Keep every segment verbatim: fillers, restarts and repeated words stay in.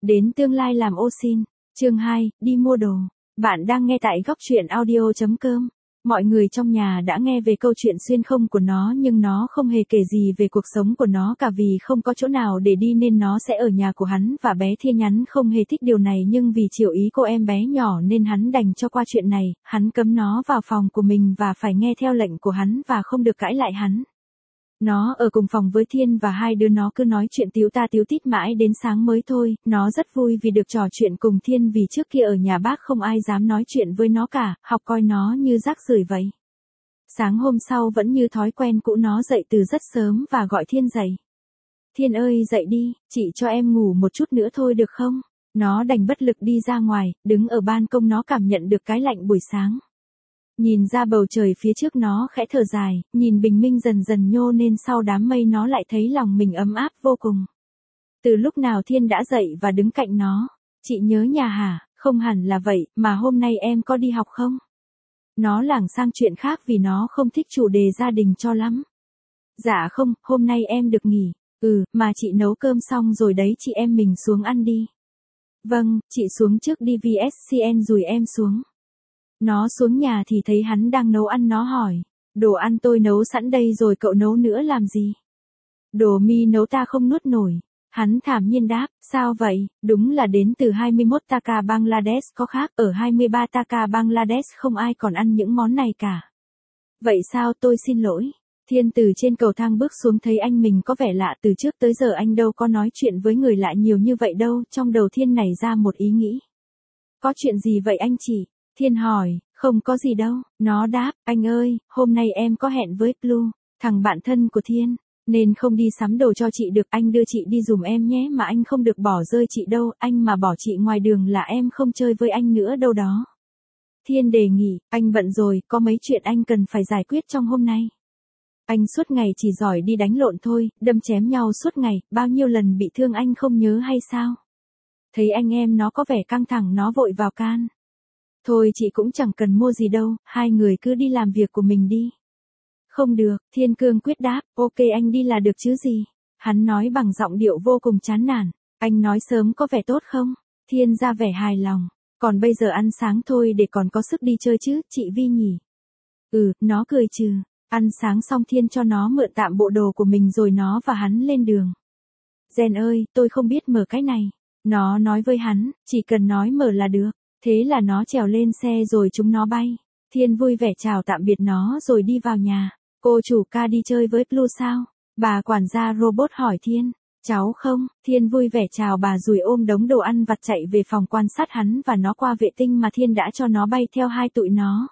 Đến tương lai làm ô xin. Chương hai, đi mua đồ. Bạn đang nghe tại góc truyện audio chấm com. Mọi người trong nhà đã nghe về câu chuyện xuyên không của nó nhưng nó không hề kể gì về cuộc sống của nó cả vì không có chỗ nào để đi nên nó sẽ ở nhà của hắn và bé Thiên nhắn không hề thích điều này nhưng vì chiều ý cô em bé nhỏ nên hắn đành cho qua chuyện này, hắn cấm nó vào phòng của mình và phải nghe theo lệnh của hắn và không được cãi lại hắn. Nó ở cùng phòng với Thiên và hai đứa nó cứ nói chuyện tíu ta tíu tít mãi đến sáng mới thôi, nó rất vui vì được trò chuyện cùng Thiên vì trước kia ở nhà bác không ai dám nói chuyện với nó cả, học coi nó như rác rưởi vậy. Sáng hôm sau vẫn như thói quen cũ nó dậy từ rất sớm và gọi Thiên dậy. Thiên ơi dậy đi, chị cho em ngủ một chút nữa thôi được không? Nó đành bất lực đi ra ngoài, đứng ở ban công nó cảm nhận được cái lạnh buổi sáng. Nhìn ra bầu trời phía trước nó khẽ thở dài, nhìn bình minh dần dần nhô nên sau đám mây nó lại thấy lòng mình ấm áp vô cùng. Từ lúc nào Thiên đã dậy và đứng cạnh nó. Chị nhớ nhà hả? Không hẳn là vậy, mà hôm nay em có đi học không? Nó lảng sang chuyện khác vì nó không thích chủ đề gia đình cho lắm. Dạ không, hôm nay em được nghỉ. Ừ, mà chị nấu cơm xong rồi đấy chị em mình xuống ăn đi. Vâng, chị xuống trước đi vê ét xê en rồi em xuống. Nó xuống nhà thì thấy hắn đang nấu ăn nó hỏi. Đồ ăn tôi nấu sẵn đây rồi cậu nấu nữa làm gì? Đồ mi nấu ta không nuốt nổi. Hắn thản nhiên đáp, sao vậy? Đúng là đến từ hai mươi mốt Taka Bangladesh có khác, ở hai mươi ba Taka Bangladesh không ai còn ăn những món này cả. Vậy sao tôi xin lỗi? Thiên từ trên cầu thang bước xuống thấy anh mình có vẻ lạ từ trước tới giờ anh đâu có nói chuyện với người lạ nhiều như vậy đâu, trong đầu Thiên nảy ra một ý nghĩ. Có chuyện gì vậy anh chị? Thiên hỏi, không có gì đâu, nó đáp, anh ơi, hôm nay em có hẹn với Blue, thằng bạn thân của Thiên, nên không đi sắm đồ cho chị được, anh đưa chị đi giùm em nhé mà anh không được bỏ rơi chị đâu, anh mà bỏ chị ngoài đường là em không chơi với anh nữa đâu đó. Thiên đề nghị, anh bận rồi, có mấy chuyện anh cần phải giải quyết trong hôm nay. Anh suốt ngày chỉ giỏi đi đánh lộn thôi, đâm chém nhau suốt ngày, bao nhiêu lần bị thương anh không nhớ hay sao? Thấy anh em nó có vẻ căng thẳng nó vội vào can. Thôi chị cũng chẳng cần mua gì đâu, hai người cứ đi làm việc của mình đi. Không được, Thiên cương quyết đáp, ok anh đi là được chứ gì. Hắn nói bằng giọng điệu vô cùng chán nản, anh nói sớm có vẻ tốt không? Thiên ra vẻ hài lòng, còn bây giờ ăn sáng thôi để còn có sức đi chơi chứ, chị Vi nhỉ? Ừ, nó cười trừ, ăn sáng xong Thiên cho nó mượn tạm bộ đồ của mình rồi nó và hắn lên đường. Gen ơi, tôi không biết mở cái này. Nó nói với hắn, chỉ cần nói mở là được. Thế là nó trèo lên xe rồi chúng nó bay. Thiên vui vẻ chào tạm biệt nó rồi đi vào nhà. Cô chủ ca đi chơi với Blue sao? Bà quản gia robot hỏi Thiên. Cháu không? Thiên vui vẻ chào bà rồi ôm đống đồ ăn vặt chạy về phòng quan sát hắn và nó qua vệ tinh mà Thiên đã cho nó bay theo hai tụi nó.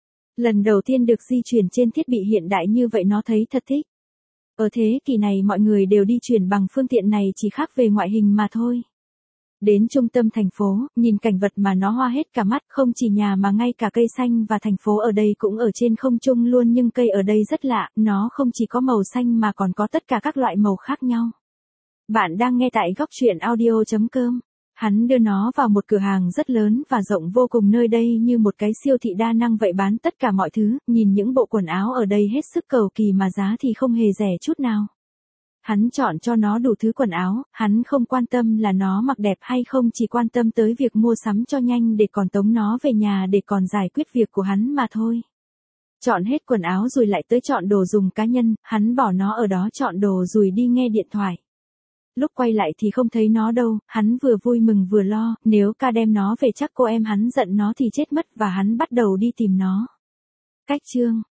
Lần đầu tiên được di chuyển trên thiết bị hiện đại như vậy nó thấy thật thích. Ở thế kỷ này mọi người đều đi chuyển bằng phương tiện này chỉ khác về ngoại hình mà thôi. Đến trung tâm thành phố, nhìn cảnh vật mà nó hoa hết cả mắt, không chỉ nhà mà ngay cả cây xanh và thành phố ở đây cũng ở trên không trung luôn nhưng cây ở đây rất lạ, nó không chỉ có màu xanh mà còn có tất cả các loại màu khác nhau. Bạn đang nghe tại góc truyện audio chấm com. Hắn đưa nó vào một cửa hàng rất lớn và rộng vô cùng nơi đây như một cái siêu thị đa năng vậy bán tất cả mọi thứ, nhìn những bộ quần áo ở đây hết sức cầu kỳ mà giá thì không hề rẻ chút nào. Hắn chọn cho nó đủ thứ quần áo, hắn không quan tâm là nó mặc đẹp hay không chỉ quan tâm tới việc mua sắm cho nhanh để còn tống nó về nhà để còn giải quyết việc của hắn mà thôi. Chọn hết quần áo rồi lại tới chọn đồ dùng cá nhân, hắn bỏ nó ở đó chọn đồ rồi đi nghe điện thoại. Lúc quay lại thì không thấy nó đâu, hắn vừa vui mừng vừa lo, nếu ca đem nó về chắc cô em hắn giận nó thì chết mất và hắn bắt đầu đi tìm nó. Cách chương